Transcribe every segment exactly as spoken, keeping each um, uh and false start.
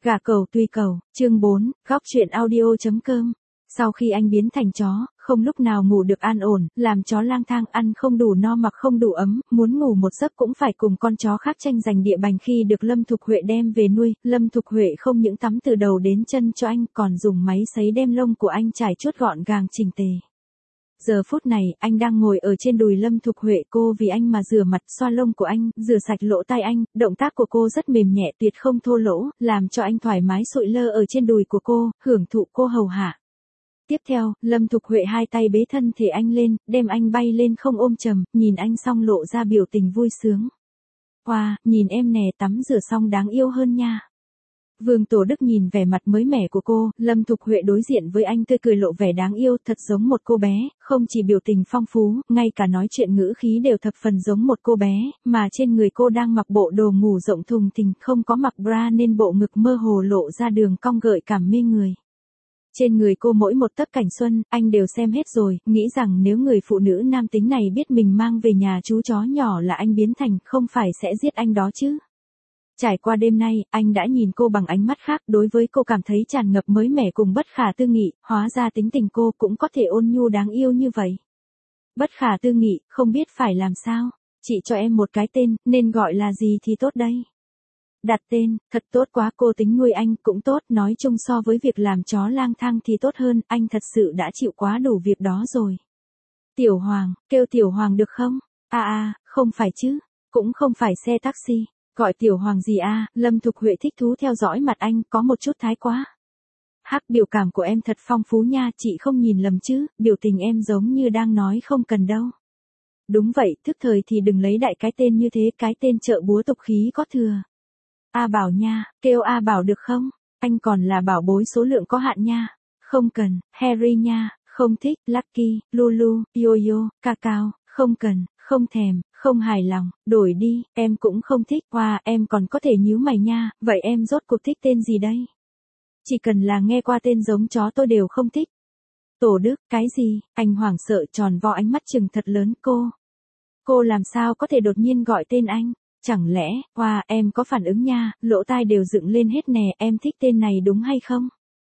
Gà cầu tùy cầu, chương bốn, góc chuyện audio chấm com. Sau khi anh biến thành chó, không lúc nào ngủ được an ổn, làm chó lang thang, ăn không đủ no mặc không đủ ấm, muốn ngủ một giấc cũng phải cùng con chó khác tranh giành địa bàn. Khi được Lâm Thục Huệ đem về nuôi, Lâm Thục Huệ không những tắm từ đầu đến chân cho anh, còn dùng máy sấy đem lông của anh trải chuốt gọn gàng chỉnh tề. Giờ phút này, anh đang ngồi ở trên đùi Lâm Thục Huệ, cô vì anh mà rửa mặt, xoa lông của anh, rửa sạch lỗ tai anh, động tác của cô rất mềm nhẹ tuyệt không thô lỗ, làm cho anh thoải mái sụi lơ ở trên đùi của cô, hưởng thụ cô hầu hạ. Tiếp theo, Lâm Thục Huệ hai tay bế thân thể anh lên, đem anh bay lên không ôm chầm, nhìn anh xong lộ ra biểu tình vui sướng. Wow, nhìn em nè, tắm rửa xong đáng yêu hơn nha. Vương Tổ Đức nhìn vẻ mặt mới mẻ của cô, Lâm Thục Huệ đối diện với anh tươi cười lộ vẻ đáng yêu, thật giống một cô bé, không chỉ biểu tình phong phú, ngay cả nói chuyện ngữ khí đều thập phần giống một cô bé, mà trên người cô đang mặc bộ đồ ngủ rộng thùng thình, không có mặc bra nên bộ ngực mơ hồ lộ ra đường cong gợi cảm mê người. Trên người cô mỗi một tấc cảnh xuân, anh đều xem hết rồi, nghĩ rằng nếu người phụ nữ nam tính này biết mình mang về nhà chú chó nhỏ là anh biến thành, không phải sẽ giết anh đó chứ. Trải qua đêm nay, anh đã nhìn cô bằng ánh mắt khác, đối với cô cảm thấy tràn ngập mới mẻ cùng bất khả tư nghị, hóa ra tính tình cô cũng có thể ôn nhu đáng yêu như vậy. Bất khả tư nghị, không biết phải làm sao, chị cho em một cái tên, nên gọi là gì thì tốt đây? Đặt tên, thật tốt quá, cô tính nuôi anh cũng tốt, nói chung so với việc làm chó lang thang thì tốt hơn, anh thật sự đã chịu quá đủ việc đó rồi. Tiểu Hoàng, kêu Tiểu Hoàng được không? À à, không phải chứ, cũng không phải xe taxi. Gọi Tiểu Hoàng gì à, Lâm Thục Huệ thích thú theo dõi mặt anh, có một chút thái quá. Hắc, biểu cảm của em thật phong phú nha, chị không nhìn lầm chứ, biểu tình em giống như đang nói không cần đâu. Đúng vậy, thức thời thì đừng lấy đại cái tên như thế, cái tên trợ búa tục khí có thừa. A Bảo nha, kêu A Bảo được không? Anh còn là bảo bối số lượng có hạn nha. Không cần, Harry nha, không thích, Lucky, Lulu, Yo-Yo, Cacao, không cần, không thèm, không hài lòng, đổi đi, em cũng không thích, wow, em còn có thể nhíu mày nha, vậy em rốt cuộc thích tên gì đây? Chỉ cần là nghe qua tên giống chó tôi đều không thích. Tổ Đức, cái gì? Anh hoảng sợ tròn vo ánh mắt trừng thật lớn, cô. Cô làm sao có thể đột nhiên gọi tên anh? Chẳng lẽ, wow, em có phản ứng nha, lỗ tai đều dựng lên hết nè, em thích tên này đúng hay không?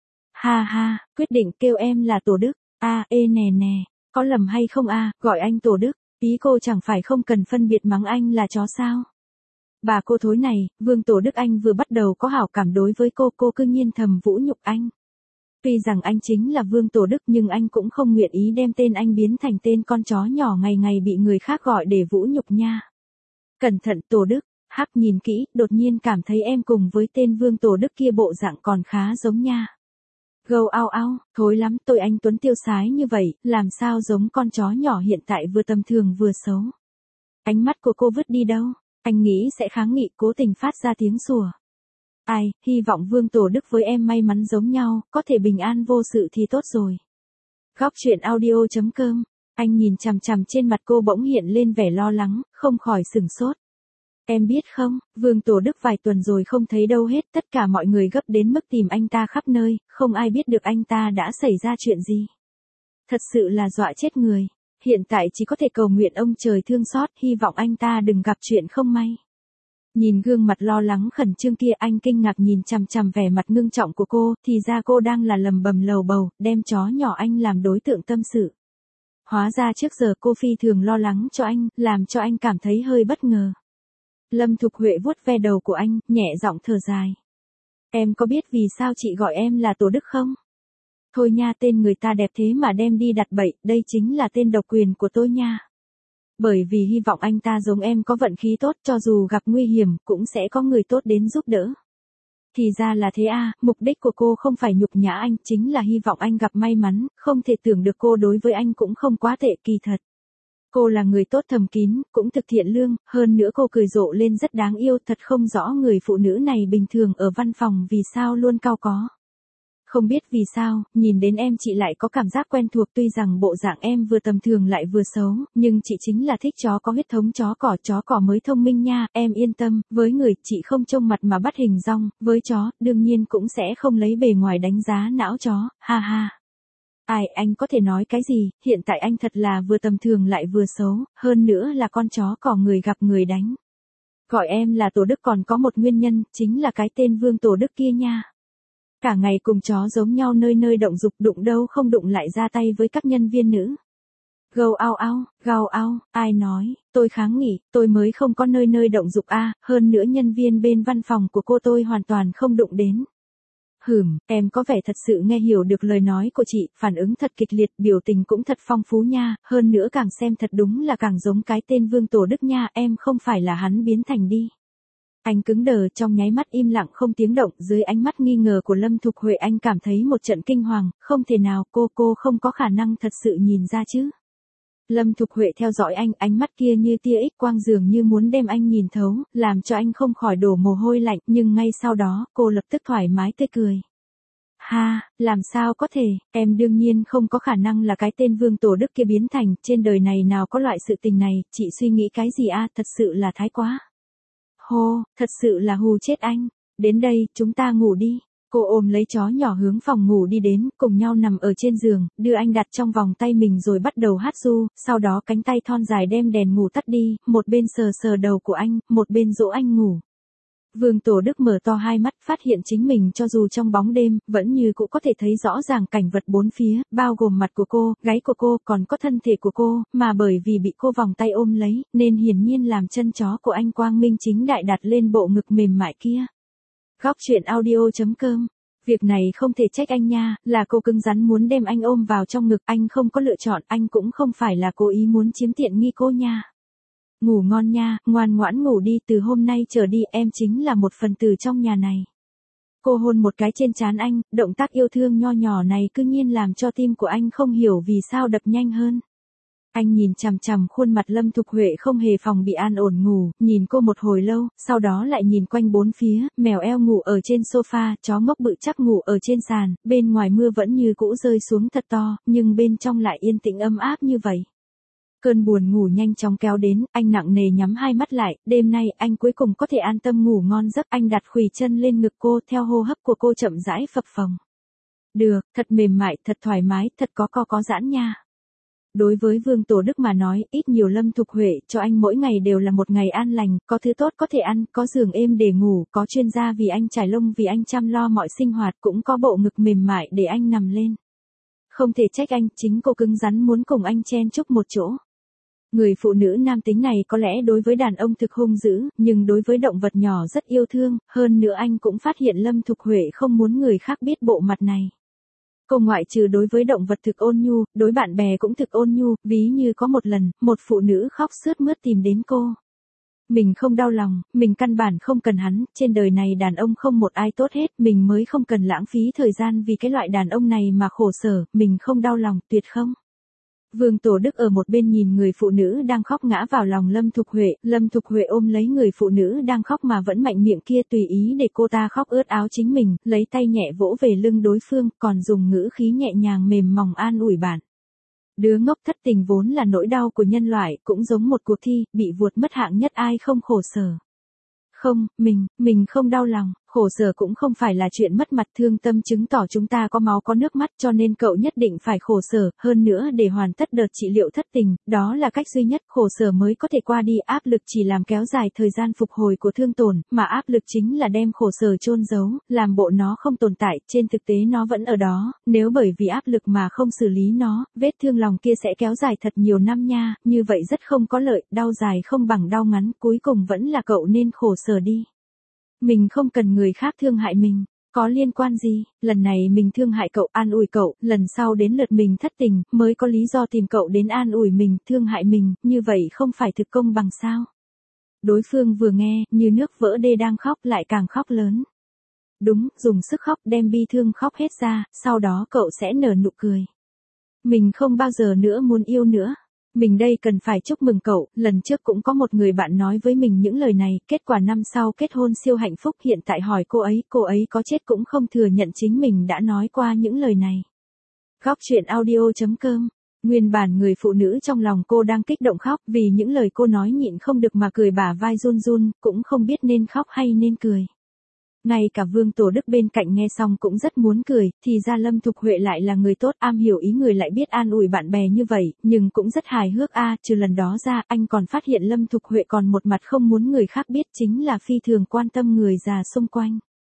Ha ha, quyết định kêu em là Tổ Đức, a, à, ê nè nè, có lầm hay không a, à, gọi anh Tổ Đức, ý cô chẳng phải không cần phân biệt mắng anh là chó sao? Bà cô thối này, Vương Tổ Đức anh vừa bắt đầu có hảo cảm đối với cô, cô cứ nhiên thầm vũ nhục anh. Tuy rằng anh chính là Vương Tổ Đức nhưng anh cũng không nguyện ý đem tên anh biến thành tên con chó nhỏ ngày ngày bị người khác gọi để vũ nhục nha. Cẩn thận Tổ Đức, Hắc nhìn kỹ, đột nhiên cảm thấy em cùng với tên Vương Tổ Đức kia bộ dạng còn khá giống nha. Gâu ao ao, thối lắm, tôi anh Tuấn tiêu sái như vậy, làm sao giống con chó nhỏ hiện tại vừa tầm thường vừa xấu. Ánh mắt của cô vứt đi đâu, anh nghĩ sẽ kháng nghị, cố tình phát ra tiếng sủa. Ai, hy vọng Vương Tổ Đức với em may mắn giống nhau, có thể bình an vô sự thì tốt rồi. Góc chuyện audio chấm com. Anh nhìn chằm chằm trên mặt cô bỗng hiện lên vẻ lo lắng, không khỏi sửng sốt. Em biết không, Vương Tổ Đức vài tuần rồi không thấy đâu hết, tất cả mọi người gấp đến mức tìm anh ta khắp nơi, không ai biết được anh ta đã xảy ra chuyện gì. Thật sự là dọa chết người, hiện tại chỉ có thể cầu nguyện ông trời thương xót, hy vọng anh ta đừng gặp chuyện không may. Nhìn gương mặt lo lắng khẩn trương kia, anh kinh ngạc nhìn chằm chằm vẻ mặt ngưng trọng của cô, thì ra cô đang là lầm bầm lầu bầu, đem chó nhỏ anh làm đối tượng tâm sự. Hóa ra trước giờ cô phi thường lo lắng cho anh, làm cho anh cảm thấy hơi bất ngờ. Lâm Thục Huệ vuốt ve đầu của anh, nhẹ giọng thở dài. Em có biết vì sao chị gọi em là Tổ Đức không? Thôi nha, tên người ta đẹp thế mà đem đi đặt bậy, đây chính là tên độc quyền của tôi nha. Bởi vì hy vọng anh ta giống em có vận khí tốt, cho dù gặp nguy hiểm, cũng sẽ có người tốt đến giúp đỡ. Thì ra là thế à, mục đích của cô không phải nhục nhã anh, chính là hy vọng anh gặp may mắn, không thể tưởng được cô đối với anh cũng không quá tệ, kỳ thật. Cô là người tốt thầm kín, cũng thực thiện lương, hơn nữa cô cười rộ lên rất đáng yêu, thật không rõ người phụ nữ này bình thường ở văn phòng vì sao luôn cau có. Không biết vì sao, nhìn đến em chị lại có cảm giác quen thuộc, tuy rằng bộ dạng em vừa tầm thường lại vừa xấu, nhưng chị chính là thích chó có huyết thống chó cỏ, chó cỏ mới thông minh nha, em yên tâm, với người, chị không trông mặt mà bắt hình dong, với chó, đương nhiên cũng sẽ không lấy bề ngoài đánh giá não chó, ha ha. Ai, anh có thể nói cái gì, hiện tại anh thật là vừa tầm thường lại vừa xấu, hơn nữa là con chó cỏ người gặp người đánh. Gọi em là Tổ Đức còn có một nguyên nhân, chính là cái tên Vương Tổ Đức kia nha. Cả ngày cùng chó giống nhau nơi nơi động dục, đụng đâu không đụng lại ra tay với các nhân viên nữ. Gâu ao ao, gào ao, ai nói, tôi kháng nghị, tôi mới không có nơi nơi động dục a, hơn nữa nhân viên bên văn phòng của cô tôi hoàn toàn không đụng đến. Hửm, em có vẻ thật sự nghe hiểu được lời nói của chị, phản ứng thật kịch liệt, biểu tình cũng thật phong phú nha, hơn nữa càng xem thật đúng là càng giống cái tên Vương Tổ Đức nha, em không phải là hắn biến thành đi. Anh cứng đờ trong nháy mắt im lặng không tiếng động, dưới ánh mắt nghi ngờ của Lâm Thục Huệ anh cảm thấy một trận kinh hoàng, không thể nào, cô cô không có khả năng thật sự nhìn ra chứ. Lâm Thục Huệ theo dõi anh, ánh mắt kia như tia X quang dường như muốn đem anh nhìn thấu, làm cho anh không khỏi đổ mồ hôi lạnh, nhưng ngay sau đó, cô lập tức thoải mái tươi cười. Ha, làm sao có thể, em đương nhiên không có khả năng là cái tên Vương Tổ Đức kia biến thành, trên đời này nào có loại sự tình này, chị suy nghĩ cái gì a, thật sự là thái quá. Hô, thật sự là hù chết anh, đến đây, chúng ta ngủ đi. Cô ôm lấy chó nhỏ hướng phòng ngủ đi đến, cùng nhau nằm ở trên giường, đưa anh đặt trong vòng tay mình rồi bắt đầu hát ru, sau đó cánh tay thon dài đem đèn ngủ tắt đi, một bên sờ sờ đầu của anh, một bên dỗ anh ngủ. Vương Tổ Đức mở to hai mắt, phát hiện chính mình cho dù trong bóng đêm, vẫn như cũng có thể thấy rõ ràng cảnh vật bốn phía, bao gồm mặt của cô, gáy của cô, còn có thân thể của cô, mà bởi vì bị cô vòng tay ôm lấy, nên hiển nhiên làm chân chó của anh quang minh chính đại đặt lên bộ ngực mềm mại kia. Góc truyện audio chấm com. Việc này không thể trách anh nha, là cô cứng rắn muốn đem anh ôm vào trong ngực, anh không có lựa chọn, anh cũng không phải là cố ý muốn chiếm tiện nghi cô nha. Ngủ ngon nha, ngoan ngoãn ngủ đi, từ hôm nay trở đi em chính là một phần tử trong nhà này. Cô hôn một cái trên trán anh, động tác yêu thương nho nhỏ này cứ nhiên làm cho tim của anh không hiểu vì sao đập nhanh hơn. Anh nhìn chằm chằm khuôn mặt Lâm Thục Huệ không hề phòng bị an ổn ngủ, nhìn cô một hồi lâu, sau đó lại nhìn quanh bốn phía, mèo eo ngủ ở trên sofa, chó ngốc bự chắc ngủ ở trên sàn, bên ngoài mưa vẫn như cũ rơi xuống thật to, nhưng bên trong lại yên tĩnh ấm áp như vậy. Cơn buồn ngủ nhanh chóng kéo đến, anh nặng nề nhắm hai mắt lại, đêm nay anh cuối cùng có thể an tâm ngủ ngon giấc, anh đặt khuỷu chân lên ngực cô, theo hô hấp của cô chậm rãi phập phồng. Được, thật mềm mại, thật thoải mái, thật có co có giãn nha. Đối với Vương Tổ Đức mà nói, ít nhiều Lâm Thục Huệ cho anh mỗi ngày đều là một ngày an lành, có thứ tốt có thể ăn, có giường êm để ngủ, có chuyên gia vì anh trải lông vì anh chăm lo mọi sinh hoạt, cũng có bộ ngực mềm mại để anh nằm lên. Không thể trách anh, chính cô cứng rắn muốn cùng anh chen chúc một chỗ. Người phụ nữ nam tính này có lẽ đối với đàn ông thực hung dữ, nhưng đối với động vật nhỏ rất yêu thương, hơn nữa anh cũng phát hiện Lâm Thục Huệ không muốn người khác biết bộ mặt này. Cô ngoại trừ đối với động vật thực ôn nhu, đối bạn bè cũng thực ôn nhu, ví như có một lần, một phụ nữ khóc sướt mướt tìm đến cô. Mình không đau lòng, mình căn bản không cần hắn, trên đời này đàn ông không một ai tốt hết, mình mới không cần lãng phí thời gian vì cái loại đàn ông này mà khổ sở, mình không đau lòng, tuyệt không. Vương Tổ Đức ở một bên nhìn người phụ nữ đang khóc ngã vào lòng Lâm Thục Huệ, Lâm Thục Huệ ôm lấy người phụ nữ đang khóc mà vẫn mạnh miệng kia tùy ý để cô ta khóc ướt áo chính mình, lấy tay nhẹ vỗ về lưng đối phương, còn dùng ngữ khí nhẹ nhàng mềm mỏng an ủi bạn. Đứa ngốc thất tình vốn là nỗi đau của nhân loại, cũng giống một cuộc thi, bị vụt mất hạng nhất ai không khổ sở. Không, mình, mình không đau lòng, khổ sở cũng không phải là chuyện mất mặt, thương tâm chứng tỏ chúng ta có máu có nước mắt, cho nên cậu nhất định phải khổ sở, hơn nữa để hoàn tất đợt trị liệu thất tình, đó là cách duy nhất, khổ sở mới có thể qua đi, áp lực chỉ làm kéo dài thời gian phục hồi của thương tổn, mà áp lực chính là đem khổ sở chôn giấu, làm bộ nó không tồn tại, trên thực tế nó vẫn ở đó, nếu bởi vì áp lực mà không xử lý nó, vết thương lòng kia sẽ kéo dài thật nhiều năm nha, như vậy rất không có lợi, đau dài không bằng đau ngắn, cuối cùng vẫn là cậu nên khổ sở đi. Mình không cần người khác thương hại mình, có liên quan gì, lần này mình thương hại cậu, an ủi cậu, lần sau đến lượt mình thất tình, mới có lý do tìm cậu đến an ủi mình, thương hại mình, như vậy không phải thực công bằng sao. Đối phương vừa nghe, như nước vỡ đê đang khóc lại càng khóc lớn. Đúng, dùng sức khóc đem bi thương khóc hết ra, sau đó cậu sẽ nở nụ cười. Mình không bao giờ nữa muốn yêu nữa. Mình đây cần phải chúc mừng cậu, lần trước cũng có một người bạn nói với mình những lời này, kết quả năm sau kết hôn siêu hạnh phúc, hiện tại hỏi cô ấy, cô ấy có chết cũng không thừa nhận chính mình đã nói qua những lời này. Góc truyện audio chấm com. Nguyên bản người phụ nữ trong lòng cô đang kích động khóc, vì những lời cô nói nhịn không được mà cười bả vai run run, cũng không biết nên khóc hay nên cười. Ngay cả Vương Tổ Đức bên cạnh nghe xong cũng rất muốn cười, thì ra Lâm Thục Huệ lại là người tốt, am hiểu ý người lại biết an ủi bạn bè như vậy, nhưng cũng rất hài hước a. Trừ lần đó ra, anh còn phát hiện Lâm Thục Huệ còn một mặt không muốn người khác biết, chính là phi thường quan tâm người già xung quanh.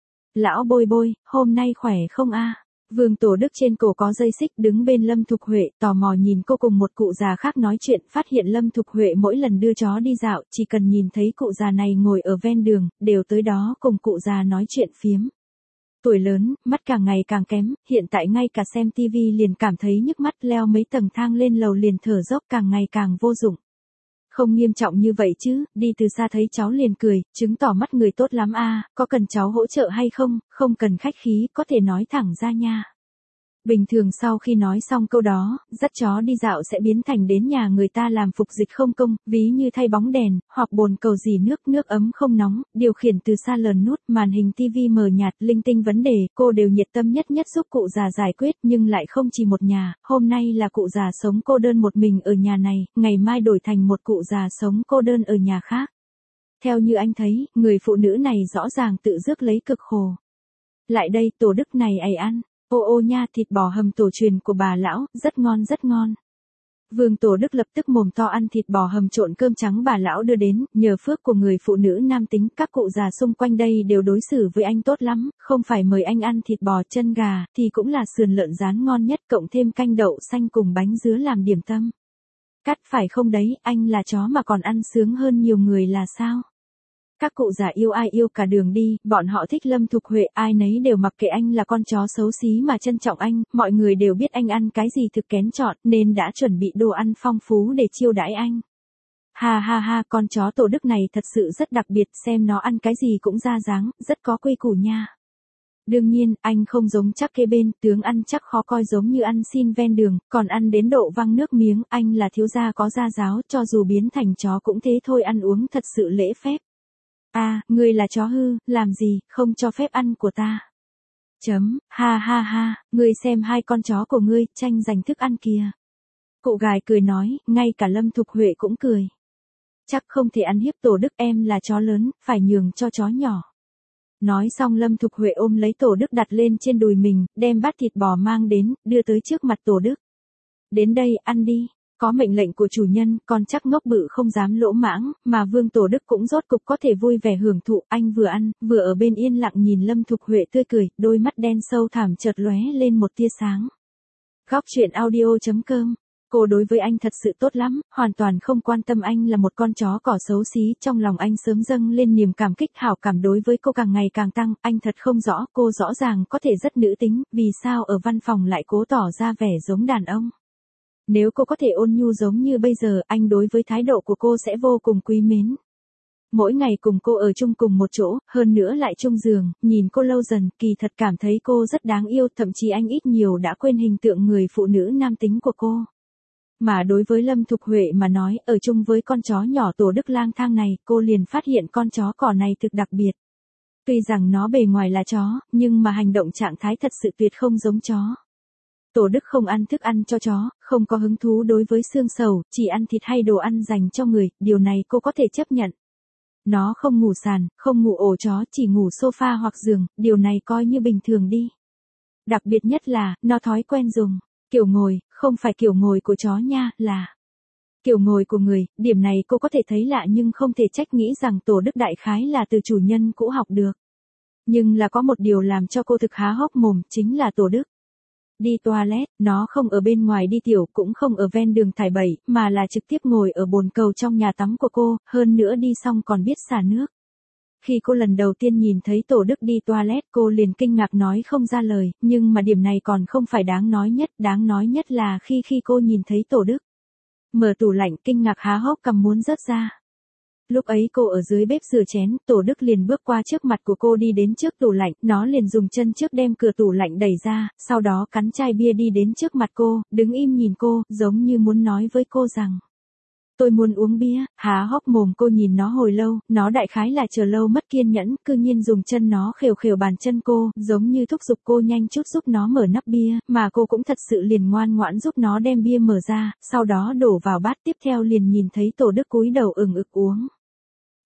Lão Bôi Bôi, hôm nay khỏe không a? Vương Tổ Đức trên cổ có dây xích đứng bên Lâm Thục Huệ, tò mò nhìn cô cùng một cụ già khác nói chuyện, phát hiện Lâm Thục Huệ mỗi lần đưa chó đi dạo, chỉ cần nhìn thấy cụ già này ngồi ở ven đường, đều tới đó cùng cụ già nói chuyện phiếm. Tuổi lớn, mắt càng ngày càng kém, hiện tại ngay cả xem tivi liền cảm thấy nhức mắt, leo mấy tầng thang lên lầu liền thở dốc, càng ngày càng vô dụng. Không nghiêm trọng như vậy chứ, đi từ xa thấy cháu liền cười, chứng tỏ mắt người tốt lắm a, có cần cháu hỗ trợ hay không, không cần khách khí, có thể nói thẳng ra nha. Bình thường sau khi nói xong câu đó, dắt chó đi dạo sẽ biến thành đến nhà người ta làm phục dịch không công, ví như thay bóng đèn, hoặc bồn cầu dì nước, nước ấm không nóng, điều khiển từ xa lờn nút, màn hình tivi mờ nhạt, linh tinh vấn đề, cô đều nhiệt tâm nhất nhất giúp cụ già giải quyết, nhưng lại không chỉ một nhà, hôm nay là cụ già sống cô đơn một mình ở nhà này, ngày mai đổi thành một cụ già sống cô đơn ở nhà khác. Theo như anh thấy, người phụ nữ này rõ ràng tự rước lấy cực khổ. Lại đây, Tổ Đức này ày ăn. Ô ô nha, thịt bò hầm tổ truyền của bà lão, rất ngon rất ngon. Vương Tổ Đức lập tức mồm to ăn thịt bò hầm trộn cơm trắng bà lão đưa đến, nhờ phước của người phụ nữ nam tính, các cụ già xung quanh đây đều đối xử với anh tốt lắm, không phải mời anh ăn thịt bò chân gà, thì cũng là sườn lợn rán ngon nhất, cộng thêm canh đậu xanh cùng bánh dứa làm điểm tâm. Cắt phải không đấy, anh là chó mà còn ăn sướng hơn nhiều người là sao? Các cụ già yêu ai yêu cả đường đi, bọn họ thích Lâm Thục Huệ, ai nấy đều mặc kệ anh là con chó xấu xí mà trân trọng anh, mọi người đều biết anh ăn cái gì thực kén chọn, nên đã chuẩn bị đồ ăn phong phú để chiêu đãi anh. Ha ha ha, con chó Tổ Đức này thật sự rất đặc biệt, xem nó ăn cái gì cũng ra dáng, rất có quy củ nha. Đương nhiên, anh không giống chắc kế bên, tướng ăn chắc khó coi giống như ăn xin ven đường, còn ăn đến độ văng nước miếng, anh là thiếu gia có gia giáo, cho dù biến thành chó cũng thế thôi, ăn uống thật sự lễ phép. À, ngươi là chó hư, làm gì, không cho phép ăn của ta. Chấm, ha ha ha, ngươi xem hai con chó của ngươi, tranh giành thức ăn kìa. Cụ gài cười nói, ngay cả Lâm Thục Huệ cũng cười. Chắc không thể ăn hiếp Tổ Đức, em là chó lớn, phải nhường cho chó nhỏ. Nói xong Lâm Thục Huệ ôm lấy Tổ Đức đặt lên trên đùi mình, đem bát thịt bò mang đến, đưa tới trước mặt Tổ Đức. Đến đây, ăn đi. Có mệnh lệnh của chủ nhân, con chắc ngốc bự không dám lỗ mãng, mà Vương Tổ Đức cũng rốt cục có thể vui vẻ hưởng thụ, anh vừa ăn, vừa ở bên yên lặng nhìn Lâm Thục Huệ tươi cười, đôi mắt đen sâu thẳm chợt lóe lên một tia sáng. Góc truyện audio chấm com. Cô đối với anh thật sự tốt lắm, hoàn toàn không quan tâm anh là một con chó cỏ xấu xí, trong lòng anh sớm dâng lên niềm cảm kích, hảo cảm đối với cô càng ngày càng tăng, anh thật không rõ, cô rõ ràng có thể rất nữ tính, vì sao ở văn phòng lại cố tỏ ra vẻ giống đàn ông. Nếu cô có thể ôn nhu giống như bây giờ, anh đối với thái độ của cô sẽ vô cùng quý mến. Mỗi ngày cùng cô ở chung cùng một chỗ, hơn nữa lại chung giường, nhìn cô lâu dần, kỳ thật cảm thấy cô rất đáng yêu, thậm chí anh ít nhiều đã quên hình tượng người phụ nữ nam tính của cô. Mà đối với Lâm Thục Huệ mà nói, ở chung với con chó nhỏ Tổ Đức lang thang này, cô liền phát hiện con chó cỏ này thực đặc biệt. Tuy rằng nó bề ngoài là chó, nhưng mà hành động trạng thái thật sự tuyệt không giống chó. Tổ Đức không ăn thức ăn cho chó, không có hứng thú đối với xương sầu, chỉ ăn thịt hay đồ ăn dành cho người, điều này cô có thể chấp nhận. Nó không ngủ sàn, không ngủ ổ chó, chỉ ngủ sofa hoặc giường, điều này coi như bình thường đi. Đặc biệt nhất là, nó thói quen dùng kiểu ngồi, không phải kiểu ngồi của chó nha, là kiểu ngồi của người, điểm này cô có thể thấy lạ nhưng không thể trách, nghĩ rằng Tổ Đức đại khái là từ chủ nhân cũ học được. Nhưng là có một điều làm cho cô thực há hốc mồm, chính là Tổ Đức. Đi toilet, nó không ở bên ngoài đi tiểu, cũng không ở ven đường thải bẩy, mà là trực tiếp ngồi ở bồn cầu trong nhà tắm của cô, hơn nữa đi xong còn biết xả nước. Khi cô lần đầu tiên nhìn thấy Tổ Đức đi toilet, cô liền kinh ngạc nói không ra lời, nhưng mà điểm này còn không phải đáng nói nhất, đáng nói nhất là khi khi cô nhìn thấy Tổ Đức mở tủ lạnh, kinh ngạc há hốc cằm muốn rớt ra. Lúc ấy cô ở dưới bếp rửa chén, Tổ Đức liền bước qua trước mặt của cô đi đến trước tủ lạnh, nó liền dùng chân trước đem cửa tủ lạnh đẩy ra, sau đó cắn chai bia đi đến trước mặt cô, đứng im nhìn cô, giống như muốn nói với cô rằng: tôi muốn uống bia. Há hốc mồm cô nhìn nó hồi lâu, nó đại khái là chờ lâu mất kiên nhẫn, cư nhiên dùng chân nó khều khều bàn chân cô, giống như thúc giục cô nhanh chút giúp nó mở nắp bia, mà cô cũng thật sự liền ngoan ngoãn giúp nó đem bia mở ra, sau đó đổ vào bát, tiếp theo liền nhìn thấy Tổ Đức cúi đầu ừng ực uống.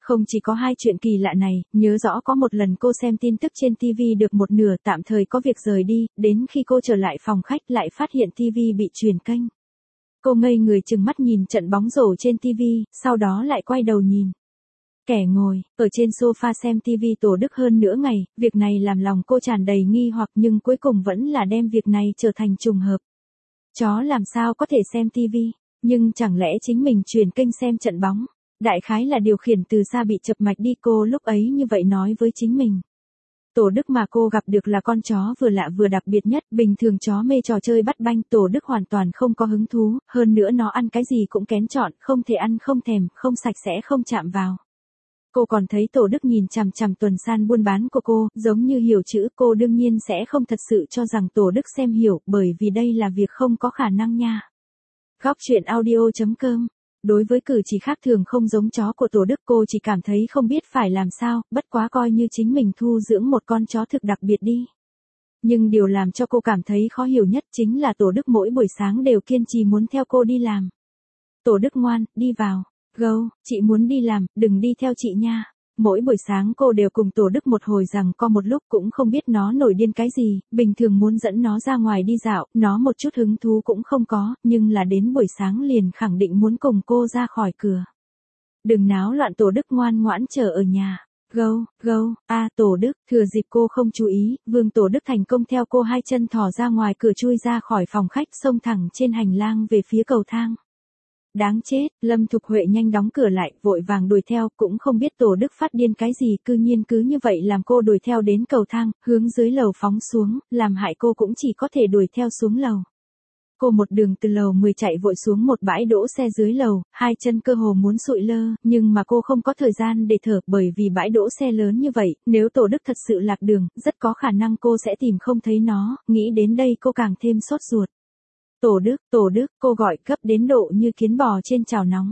Không chỉ có hai chuyện kỳ lạ này, nhớ rõ có một lần cô xem tin tức trên ti vi được một nửa tạm thời có việc rời đi, đến khi cô trở lại phòng khách lại phát hiện ti vi bị chuyển kênh. Cô ngây người trừng mắt nhìn trận bóng rổ trên ti vi, sau đó lại quay đầu nhìn. Kẻ ngồi, ở trên sofa xem ti vi Tổ Đức hơn nửa ngày, việc này làm lòng cô tràn đầy nghi hoặc nhưng cuối cùng vẫn là đem việc này trở thành trùng hợp. Chó làm sao có thể xem ti vi, nhưng chẳng lẽ chính mình chuyển kênh xem trận bóng. Đại khái là điều khiển từ xa bị chập mạch đi, cô lúc ấy như vậy nói với chính mình. Tổ Đức mà cô gặp được là con chó vừa lạ vừa đặc biệt nhất, bình thường chó mê trò chơi bắt banh, Tổ Đức hoàn toàn không có hứng thú, hơn nữa nó ăn cái gì cũng kén chọn, không thể ăn không thèm, không sạch sẽ không chạm vào. Cô còn thấy Tổ Đức nhìn chằm chằm tuần san buôn bán của cô, giống như hiểu chữ, cô đương nhiên sẽ không thật sự cho rằng Tổ Đức xem hiểu, bởi vì đây là việc không có khả năng nha. Góc truyện audio chấm com. Đối với cử chỉ khác thường không giống chó của Tổ Đức, cô chỉ cảm thấy không biết phải làm sao, bất quá coi như chính mình thu dưỡng một con chó thực đặc biệt đi. Nhưng điều làm cho cô cảm thấy khó hiểu nhất chính là Tổ Đức mỗi buổi sáng đều kiên trì muốn theo cô đi làm. Tổ Đức ngoan, đi vào. Gâu, chị muốn đi làm, đừng đi theo chị nha. Mỗi buổi sáng cô đều cùng Tổ Đức một hồi rằng co một lúc, cũng không biết nó nổi điên cái gì, bình thường muốn dẫn nó ra ngoài đi dạo, nó một chút hứng thú cũng không có, nhưng là đến buổi sáng liền khẳng định muốn cùng cô ra khỏi cửa. Đừng náo loạn, Tổ Đức ngoan ngoãn chờ ở nhà. Gâu, gâu, a Tổ Đức, thừa dịp cô không chú ý, Vương Tổ Đức thành công theo cô hai chân thò ra ngoài cửa, chui ra khỏi phòng khách, xông thẳng trên hành lang về phía cầu thang. Đáng chết, Lâm Thục Huệ nhanh đóng cửa lại, vội vàng đuổi theo, cũng không biết Tổ Đức phát điên cái gì, cư nhiên cứ như vậy làm cô đuổi theo đến cầu thang, hướng dưới lầu phóng xuống, làm hại cô cũng chỉ có thể đuổi theo xuống lầu. Cô một đường từ lầu mười chạy vội xuống một bãi đỗ xe dưới lầu, hai chân cơ hồ muốn sụi lơ, nhưng mà cô không có thời gian để thở, bởi vì bãi đỗ xe lớn như vậy, nếu Tổ Đức thật sự lạc đường, rất có khả năng cô sẽ tìm không thấy nó, nghĩ đến đây cô càng thêm sốt ruột. Tổ Đức, Tổ Đức, cô gọi cấp đến độ như kiến bò trên chảo nóng.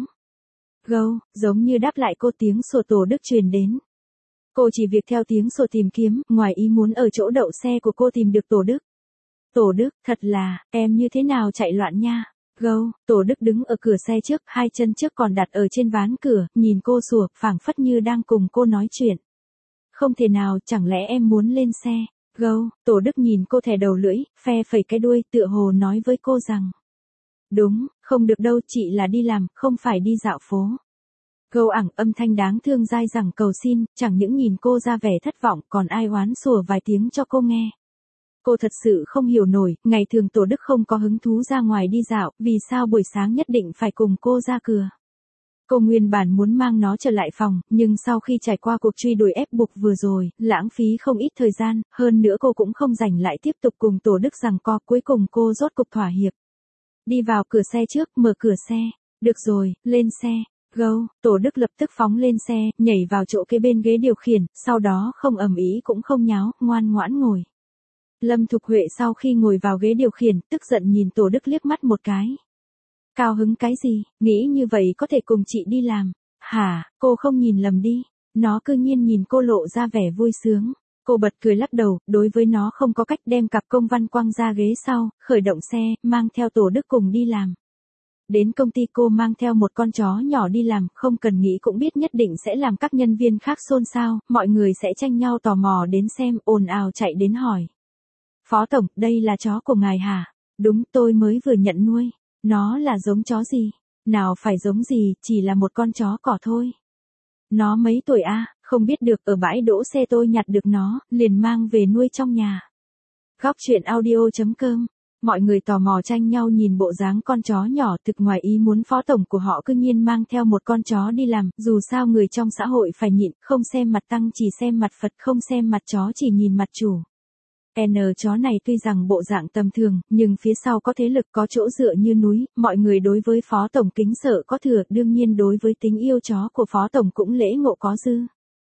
Gâu, giống như đáp lại cô, tiếng sủa Tổ Đức truyền đến. Cô chỉ việc theo tiếng sủa tìm kiếm, ngoài ý muốn ở chỗ đậu xe của cô tìm được Tổ Đức. Tổ Đức, thật là, em như thế nào chạy loạn nha. Gâu, Tổ Đức đứng ở cửa xe trước, hai chân trước còn đặt ở trên ván cửa, nhìn cô sủa, phảng phất như đang cùng cô nói chuyện. Không thể nào, chẳng lẽ em muốn lên xe? Gâu, Tổ Đức nhìn cô thè đầu lưỡi, phe phẩy cái đuôi, tựa hồ nói với cô rằng. Đúng, không được đâu, chị là đi làm, không phải đi dạo phố. Gâu ẳng, âm thanh đáng thương dai dẳng cầu xin, chẳng những nhìn cô ra vẻ thất vọng, còn ai oán sủa vài tiếng cho cô nghe. Cô thật sự không hiểu nổi, ngày thường Tổ Đức không có hứng thú ra ngoài đi dạo, vì sao buổi sáng nhất định phải cùng cô ra cửa. Cô nguyên bản muốn mang nó trở lại phòng, nhưng sau khi trải qua cuộc truy đuổi ép buộc vừa rồi, lãng phí không ít thời gian, hơn nữa cô cũng không rảnh lại tiếp tục cùng Tổ Đức giằng co, cuối cùng cô rốt cục thỏa hiệp. Đi vào cửa xe trước, mở cửa xe. Được rồi, lên xe. Gâu, Tổ Đức lập tức phóng lên xe, nhảy vào chỗ kế bên ghế điều khiển, sau đó không ầm ĩ cũng không nháo, ngoan ngoãn ngồi. Lâm Thục Huệ sau khi ngồi vào ghế điều khiển, tức giận nhìn Tổ Đức liếc mắt một cái. Cao hứng cái gì, nghĩ như vậy có thể cùng chị đi làm. Hả, cô không nhìn lầm đi. Nó cư nhiên nhìn cô lộ ra vẻ vui sướng. Cô bật cười lắc đầu, đối với nó không có cách, đem cặp công văn quăng ra ghế sau, khởi động xe, mang theo Tổ Đức cùng đi làm. Đến công ty cô mang theo một con chó nhỏ đi làm, không cần nghĩ cũng biết nhất định sẽ làm các nhân viên khác xôn xao, mọi người sẽ tranh nhau tò mò đến xem, ồn ào chạy đến hỏi. Phó tổng, đây là chó của ngài hả? Đúng, tôi mới vừa nhận nuôi. Nó là giống chó gì? Nào phải giống gì, chỉ là một con chó cỏ thôi. Nó mấy tuổi a? À? Không biết được, ở bãi đỗ xe tôi nhặt được nó, liền mang về nuôi trong nhà. Góc truyện audio chấm com. Mọi người tò mò tranh nhau nhìn bộ dáng con chó nhỏ, thực ngoài ý muốn phó tổng của họ cư nhiên mang theo một con chó đi làm, dù sao người trong xã hội phải nhịn, không xem mặt tăng chỉ xem mặt Phật, không xem mặt chó chỉ nhìn mặt chủ. N chó này tuy rằng bộ dạng tầm thường, nhưng phía sau có thế lực, có chỗ dựa như núi, mọi người đối với phó tổng kính sợ có thừa, đương nhiên đối với tính yêu chó của phó tổng cũng lễ ngộ có dư.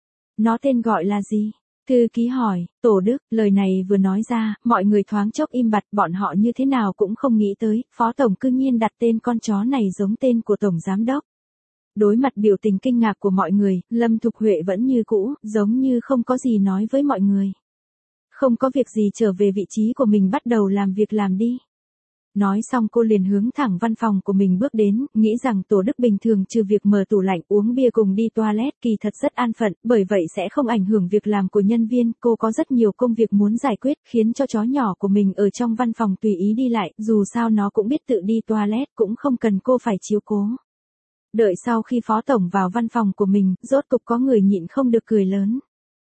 Nó tên gọi là gì? Thư ký hỏi. Tổ Đức, lời này vừa nói ra, mọi người thoáng chốc im bặt, bọn họ như thế nào cũng không nghĩ tới, phó tổng cư nhiên đặt tên con chó này giống tên của tổng giám đốc. Đối mặt biểu tình kinh ngạc của mọi người, Lâm Thục Huệ vẫn như cũ, giống như không có gì nói với mọi người. Không có việc gì, trở về vị trí của mình bắt đầu làm việc làm đi. Nói xong cô liền hướng thẳng văn phòng của mình bước đến, nghĩ rằng Tổ Đức bình thường trừ việc mở tủ lạnh uống bia cùng đi toilet kỳ thật rất an phận, bởi vậy sẽ không ảnh hưởng việc làm của nhân viên, cô có rất nhiều công việc muốn giải quyết, khiến cho chó nhỏ của mình ở trong văn phòng tùy ý đi lại, dù sao nó cũng biết tự đi toilet, cũng không cần cô phải chiếu cố. Đợi sau khi Phó Tổng vào văn phòng của mình, rốt cục có người nhịn không được cười lớn.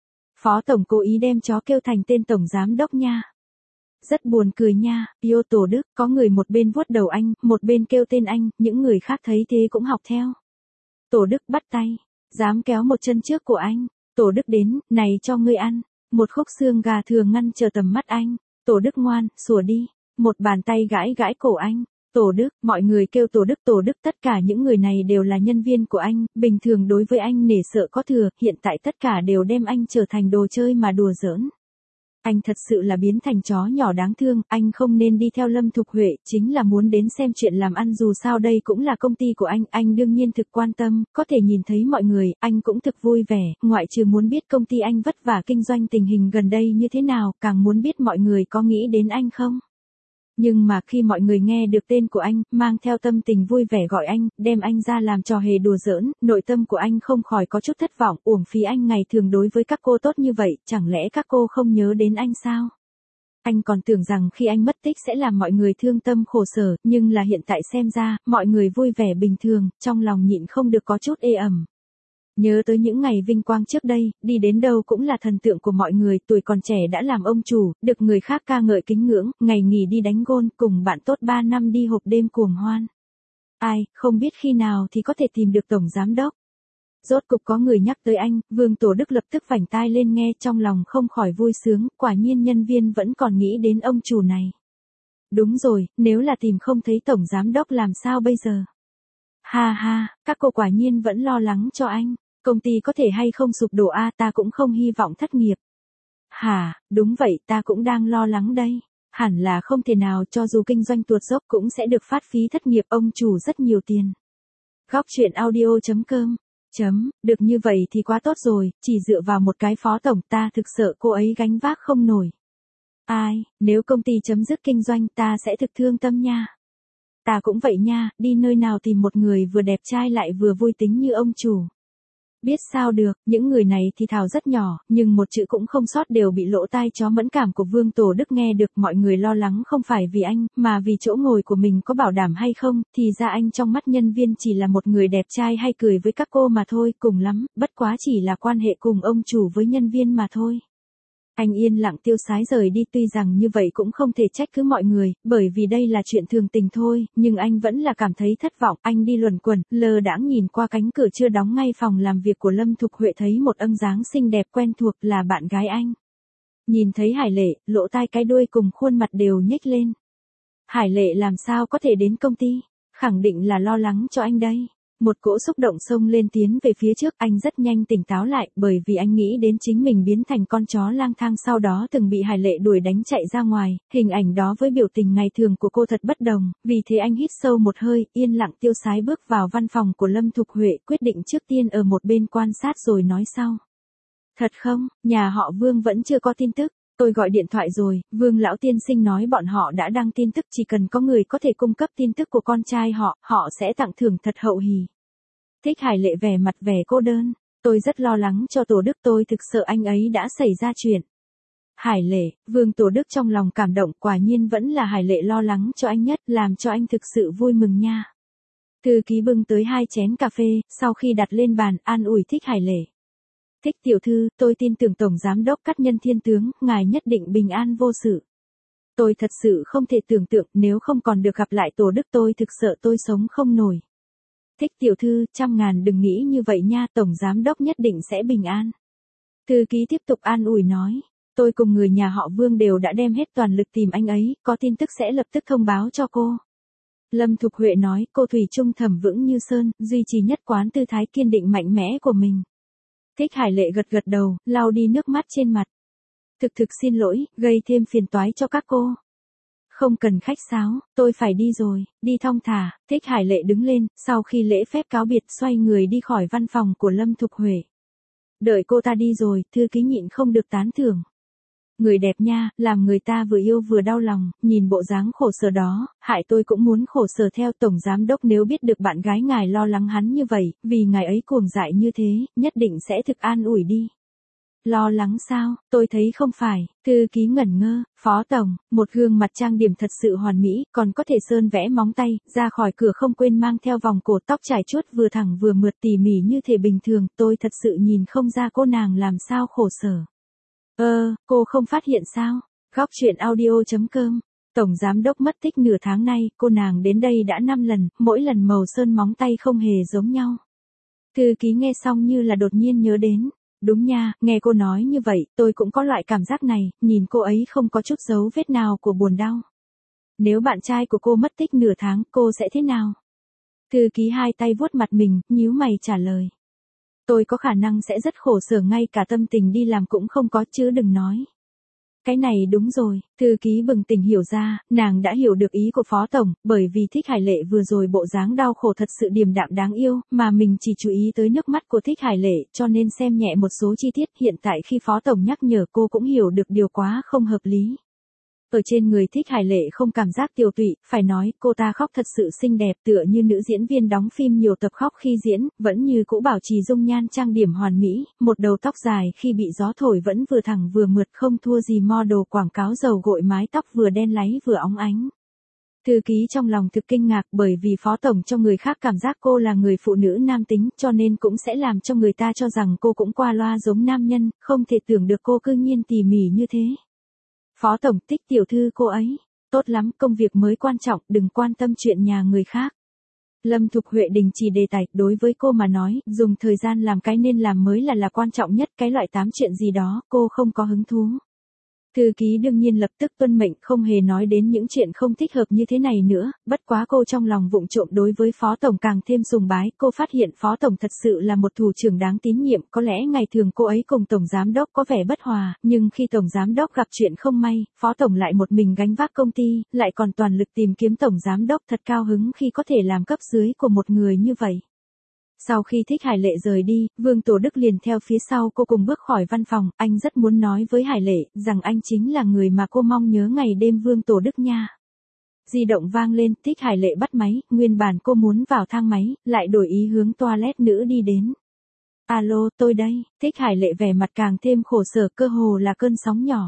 Phó Tổng cố ý đem chó kêu thành tên Tổng Giám Đốc nha. Rất buồn cười nha, yêu Tổ Đức, có người một bên vuốt đầu anh, một bên kêu tên anh, những người khác thấy thế cũng học theo. Tổ Đức bắt tay, dám kéo một chân trước của anh. Tổ Đức đến, này cho ngươi ăn. Một khúc xương gà thừa ngăn chờ tầm mắt anh. Tổ Đức ngoan, sủa đi. Một bàn tay gãi gãi cổ anh. Tổ Đức, mọi người kêu Tổ Đức Tổ Đức, tất cả những người này đều là nhân viên của anh, bình thường đối với anh nể sợ có thừa, hiện tại tất cả đều đem anh trở thành đồ chơi mà đùa giỡn. Anh thật sự là biến thành chó nhỏ đáng thương, anh không nên đi theo Lâm Thục Huệ, chính là muốn đến xem chuyện làm ăn, dù sao đây cũng là công ty của anh, anh đương nhiên thực quan tâm, có thể nhìn thấy mọi người, anh cũng thực vui vẻ, ngoại trừ muốn biết công ty anh vất vả kinh doanh tình hình gần đây như thế nào, càng muốn biết mọi người có nghĩ đến anh không. Nhưng mà khi mọi người nghe được tên của anh, mang theo tâm tình vui vẻ gọi anh, đem anh ra làm trò hề đùa giỡn, nội tâm của anh không khỏi có chút thất vọng, uổng phí anh ngày thường đối với các cô tốt như vậy, chẳng lẽ các cô không nhớ đến anh sao? Anh còn tưởng rằng khi anh mất tích sẽ làm mọi người thương tâm khổ sở, nhưng là hiện tại xem ra, mọi người vui vẻ bình thường, trong lòng nhịn không được có chút ê ẩm. Nhớ tới những ngày vinh quang trước đây, đi đến đâu cũng là thần tượng của mọi người, tuổi còn trẻ đã làm ông chủ, được người khác ca ngợi kính ngưỡng, ngày nghỉ đi đánh gôn, cùng bạn tốt ba năm đi hộp đêm cuồng hoan. Ai, không biết khi nào thì có thể tìm được Tổng Giám Đốc. Rốt cục có người nhắc tới anh, Vương Tổ Đức lập tức vành tai lên nghe, trong lòng không khỏi vui sướng, quả nhiên nhân viên vẫn còn nghĩ đến ông chủ này. Đúng rồi, nếu là tìm không thấy Tổng Giám Đốc làm sao bây giờ? Ha ha, các cô quả nhiên vẫn lo lắng cho anh. Công ty có thể hay không sụp đổ a, ta cũng không hy vọng thất nghiệp. Hả, đúng vậy, ta cũng đang lo lắng đây. Hẳn là không thể nào, cho dù kinh doanh tuột dốc cũng sẽ được phát phí thất nghiệp, ông chủ rất nhiều tiền. Góc chuyện audio chấm com Chấm, được như vậy thì quá tốt rồi, chỉ dựa vào một cái Phó Tổng ta thực sợ cô ấy gánh vác không nổi. Ai, nếu công ty chấm dứt kinh doanh ta sẽ thực thương tâm nha. Ta cũng vậy nha, đi nơi nào tìm một người vừa đẹp trai lại vừa vui tính như ông chủ. Biết sao được, những người này thì thào rất nhỏ, nhưng một chữ cũng không sót đều bị lỗ tai chó mẫn cảm của Vương Tổ Đức nghe được. Mọi người lo lắng không phải vì anh, mà vì chỗ ngồi của mình có bảo đảm hay không, thì ra anh trong mắt nhân viên chỉ là một người đẹp trai hay cười với các cô mà thôi, cùng lắm, bất quá chỉ là quan hệ cùng ông chủ với nhân viên mà thôi. Anh yên lặng tiêu sái rời đi, tuy rằng như vậy cũng không thể trách cứ mọi người, bởi vì đây là chuyện thường tình thôi, nhưng anh vẫn là cảm thấy thất vọng. Anh đi luẩn quẩn, lơ đãng nhìn qua cánh cửa chưa đóng ngay phòng làm việc của Lâm Thục Huệ, thấy một âm dáng xinh đẹp quen thuộc, là bạn gái anh. Nhìn thấy Hải Lệ, lỗ tai cái đuôi cùng khuôn mặt đều nhếch lên. Hải Lệ làm sao có thể đến công ty, khẳng định là lo lắng cho anh đây. Một cỗ xúc động xông lên tiến về phía trước, anh rất nhanh tỉnh táo lại, bởi vì anh nghĩ đến chính mình biến thành con chó lang thang sau đó từng bị Hải Lệ đuổi đánh chạy ra ngoài, hình ảnh đó với biểu tình ngày thường của cô thật bất đồng, vì thế anh hít sâu một hơi, yên lặng tiêu sái bước vào văn phòng của Lâm Thục Huệ, quyết định trước tiên ở một bên quan sát rồi nói sau. Thật không, nhà họ Vương vẫn chưa có tin tức. Tôi gọi điện thoại rồi, Vương lão tiên sinh nói bọn họ đã đăng tin tức, chỉ cần có người có thể cung cấp tin tức của con trai họ, họ sẽ tặng thưởng thật hậu hì. Thích Hải Lệ vẻ mặt vẻ cô đơn, tôi rất lo lắng cho Tổ Đức, tôi thực sợ anh ấy đã xảy ra chuyện. Hải Lệ, Vương Tổ Đức trong lòng cảm động, quả nhiên vẫn là Hải Lệ lo lắng cho anh nhất, làm cho anh thực sự vui mừng nha. Thư ký bưng tới hai chén cà phê, sau khi đặt lên bàn, an ủi Thích Hải Lệ. Thích tiểu thư, tôi tin tưởng Tổng Giám Đốc Cát Nhân Thiên Tướng, ngài nhất định bình an vô sự. Tôi thật sự không thể tưởng tượng, nếu không còn được gặp lại Tổ Đức tôi thực sợ tôi sống không nổi. Thích tiểu thư, trăm ngàn đừng nghĩ như vậy nha, Tổng Giám Đốc nhất định sẽ bình an. Thư ký tiếp tục an ủi nói, tôi cùng người nhà họ Vương đều đã đem hết toàn lực tìm anh ấy, có tin tức sẽ lập tức thông báo cho cô. Lâm Thục Huệ nói, cô thủy chung thầm vững như sơn, duy trì nhất quán tư thái kiên định mạnh mẽ của mình. Thích Hải Lệ gật gật đầu, lau đi nước mắt trên mặt. Thực thực xin lỗi, gây thêm phiền toái cho các cô. Không cần khách sáo, tôi phải đi rồi, đi thong thả. Thích Hải Lệ đứng lên, sau khi lễ phép cáo biệt xoay người đi khỏi văn phòng của Lâm Thục Huệ. Đợi cô ta đi rồi, thư ký nhịn không được tán thưởng. Người đẹp nha, làm người ta vừa yêu vừa đau lòng, nhìn bộ dáng khổ sở đó, hại tôi cũng muốn khổ sở theo. Tổng giám đốc nếu biết được bạn gái ngài lo lắng hắn như vậy, vì ngài ấy cuồng dại như thế, nhất định sẽ thực an ủi đi. Lo lắng sao, tôi thấy không phải. Thư ký ngẩn ngơ. Phó tổng, một gương mặt trang điểm thật sự hoàn mỹ, còn có thể sơn vẽ móng tay, ra khỏi cửa không quên mang theo vòng cổ, tóc trải chuốt vừa thẳng vừa mượt tỉ mỉ như thể bình thường, tôi thật sự nhìn không ra cô nàng làm sao khổ sở. Ơ, cô không phát hiện sao? Góc chuyện audio.com. Tổng giám đốc mất tích nửa tháng nay, cô nàng đến đây đã năm lần, mỗi lần màu sơn móng tay không hề giống nhau. Thư ký nghe xong như là đột nhiên nhớ đến. Đúng nha, nghe cô nói như vậy, tôi cũng có loại cảm giác này, nhìn cô ấy không có chút dấu vết nào của buồn đau. Nếu bạn trai của cô mất tích nửa tháng, cô sẽ thế nào? Thư ký hai tay vuốt mặt mình, nhíu mày trả lời. Tôi có khả năng sẽ rất khổ sở, ngay cả tâm tình đi làm cũng không có, chứ đừng nói. Cái này đúng rồi, thư ký bừng tỉnh hiểu ra, nàng đã hiểu được ý của phó tổng, bởi vì Thích Hải Lệ vừa rồi bộ dáng đau khổ thật sự điềm đạm đáng yêu, mà mình chỉ chú ý tới nước mắt của Thích Hải Lệ, cho nên xem nhẹ một số chi tiết. Hiện tại khi phó tổng nhắc nhở, cô cũng hiểu được điều quá không hợp lý. Ở trên người Thích Hải Lệ không cảm giác tiều tụy, phải nói, cô ta khóc thật sự xinh đẹp, tựa như nữ diễn viên đóng phim nhiều tập khóc khi diễn, vẫn như cũ bảo trì dung nhan trang điểm hoàn mỹ, một đầu tóc dài khi bị gió thổi vẫn vừa thẳng vừa mượt, không thua gì model quảng cáo dầu gội, mái tóc vừa đen láy vừa óng ánh. Thư ký trong lòng thực kinh ngạc, bởi vì phó tổng cho người khác cảm giác cô là người phụ nữ nam tính, cho nên cũng sẽ làm cho người ta cho rằng cô cũng qua loa giống nam nhân, không thể tưởng được cô cư nhiên tỉ mỉ như thế. Phó tổng, Tích tiểu thư cô ấy, tốt lắm, công việc mới quan trọng, đừng quan tâm chuyện nhà người khác. Lâm Thục Huệ đình chỉ đề tài, đối với cô mà nói, dùng thời gian làm cái nên làm mới là là quan trọng nhất, cái loại tám chuyện gì đó, cô không có hứng thú. Thư ký đương nhiên lập tức tuân mệnh, không hề nói đến những chuyện không thích hợp như thế này nữa, bất quá cô trong lòng vụng trộm đối với phó tổng càng thêm sùng bái. Cô phát hiện phó tổng thật sự là một thủ trưởng đáng tín nhiệm, có lẽ ngày thường cô ấy cùng tổng giám đốc có vẻ bất hòa, nhưng khi tổng giám đốc gặp chuyện không may, phó tổng lại một mình gánh vác công ty, lại còn toàn lực tìm kiếm tổng giám đốc, thật cao hứng khi có thể làm cấp dưới của một người như vậy. Sau khi Thích Hải Lệ rời đi, Vương Tổ Đức liền theo phía sau cô cùng bước khỏi văn phòng, anh rất muốn nói với Hải Lệ, rằng anh chính là người mà cô mong nhớ ngày đêm. Vương Tổ Đức nha. Di động vang lên, Thích Hải Lệ bắt máy, nguyên bản cô muốn vào thang máy, lại đổi ý hướng toilet nữ đi đến. Alo, tôi đây. Thích Hải Lệ vẻ mặt càng thêm khổ sở, cơ hồ là cơn sóng nhỏ.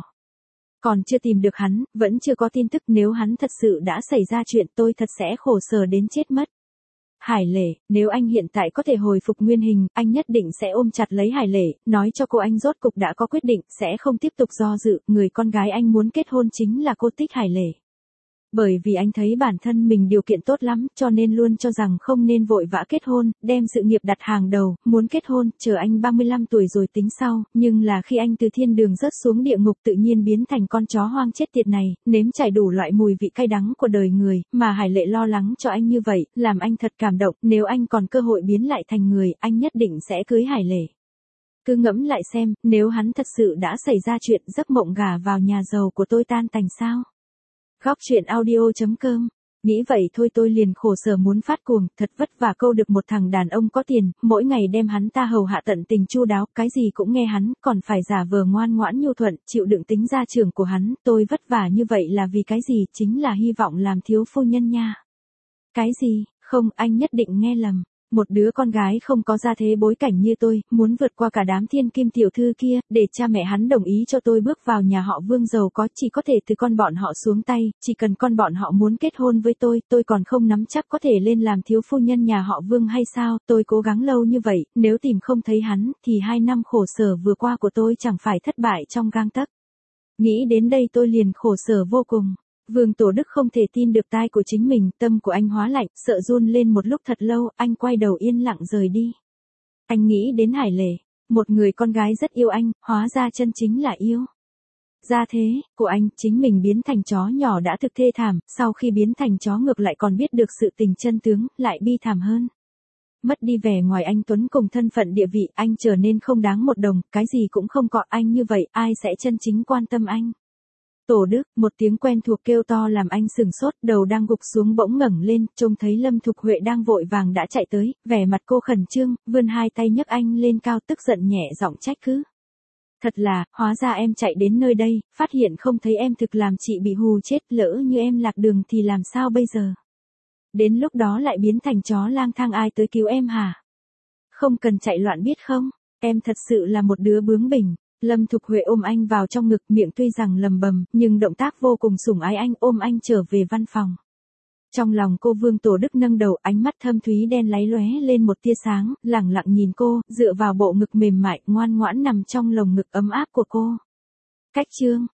Còn chưa tìm được hắn, vẫn chưa có tin tức, nếu hắn thật sự đã xảy ra chuyện, tôi thật sẽ khổ sở đến chết mất. Hải Lệ, nếu anh hiện tại có thể hồi phục nguyên hình, anh nhất định sẽ ôm chặt lấy Hải Lệ, nói cho cô anh rốt cục đã có quyết định, sẽ không tiếp tục do dự, người con gái anh muốn kết hôn chính là cô Tích Hải Lệ. Bởi vì anh thấy bản thân mình điều kiện tốt lắm, cho nên luôn cho rằng không nên vội vã kết hôn, đem sự nghiệp đặt hàng đầu, muốn kết hôn, chờ anh ba mươi lăm tuổi rồi tính sau, nhưng là khi anh từ thiên đường rớt xuống địa ngục tự nhiên biến thành con chó hoang chết tiệt này, nếm trải đủ loại mùi vị cay đắng của đời người, mà Hải Lệ lo lắng cho anh như vậy, làm anh thật cảm động, nếu anh còn cơ hội biến lại thành người, anh nhất định sẽ cưới Hải Lệ. Cứ ngẫm lại xem, nếu hắn thật sự đã xảy ra chuyện, giấc mộng gả vào nhà giàu của tôi tan tành sao? Góc chuyện audio.com. Nghĩ vậy thôi tôi liền khổ sở muốn phát cuồng, thật vất vả câu được một thằng đàn ông có tiền, mỗi ngày đem hắn ta hầu hạ tận tình chu đáo, cái gì cũng nghe hắn, còn phải giả vờ ngoan ngoãn nhu thuận, chịu đựng tính gia trưởng của hắn, tôi vất vả như vậy là vì cái gì, chính là hy vọng làm thiếu phu nhân nha. Cái gì, không, anh nhất định nghe lầm. Một đứa con gái không có gia thế bối cảnh như tôi, muốn vượt qua cả đám thiên kim tiểu thư kia, để cha mẹ hắn đồng ý cho tôi bước vào nhà họ Vương giàu có, chỉ có thể từ con bọn họ xuống tay, chỉ cần con bọn họ muốn kết hôn với tôi, tôi còn không nắm chắc có thể lên làm thiếu phu nhân nhà họ Vương hay sao, tôi cố gắng lâu như vậy, nếu tìm không thấy hắn, thì hai năm khổ sở vừa qua của tôi chẳng phải thất bại trong gang tấc. Nghĩ đến đây tôi liền khổ sở vô cùng. Vương Tổ Đức không thể tin được tai của chính mình, tâm của anh hóa lạnh, sợ run lên một lúc thật lâu, anh quay đầu yên lặng rời đi. Anh nghĩ đến Hải Lệ, một người con gái rất yêu anh, hóa ra chân chính là yêu. Ra thế, của anh, chính mình biến thành chó nhỏ đã thực thê thảm, sau khi biến thành chó ngược lại còn biết được sự tình chân tướng, lại bi thảm hơn. Mất đi vẻ ngoài anh tuấn cùng thân phận địa vị, anh trở nên không đáng một đồng, cái gì cũng không có, anh như vậy, ai sẽ chân chính quan tâm anh? Tổ Đức, một tiếng quen thuộc kêu to làm anh sừng sốt, đầu đang gục xuống bỗng ngẩng lên, trông thấy Lâm Thục Huệ đang vội vàng đã chạy tới, vẻ mặt cô khẩn trương, vươn hai tay nhấc anh lên cao, tức giận nhẹ giọng trách cứ. Thật là, hóa ra em chạy đến nơi đây, phát hiện không thấy em thực làm chị bị hù chết, lỡ như em lạc đường thì làm sao bây giờ? Đến lúc đó lại biến thành chó lang thang ai tới cứu em hả? Không cần chạy loạn biết không? Em thật sự là một đứa bướng bỉnh. Lâm Thục Huệ ôm anh vào trong ngực, miệng tuy rằng lầm bầm, nhưng động tác vô cùng sủng ái anh, ôm anh trở về văn phòng. Trong lòng cô Vương Tổ Đức nâng đầu, ánh mắt thâm thúy đen láy lóe lên một tia sáng, lẳng lặng nhìn cô, dựa vào bộ ngực mềm mại, ngoan ngoãn nằm trong lồng ngực ấm áp của cô. Cách chương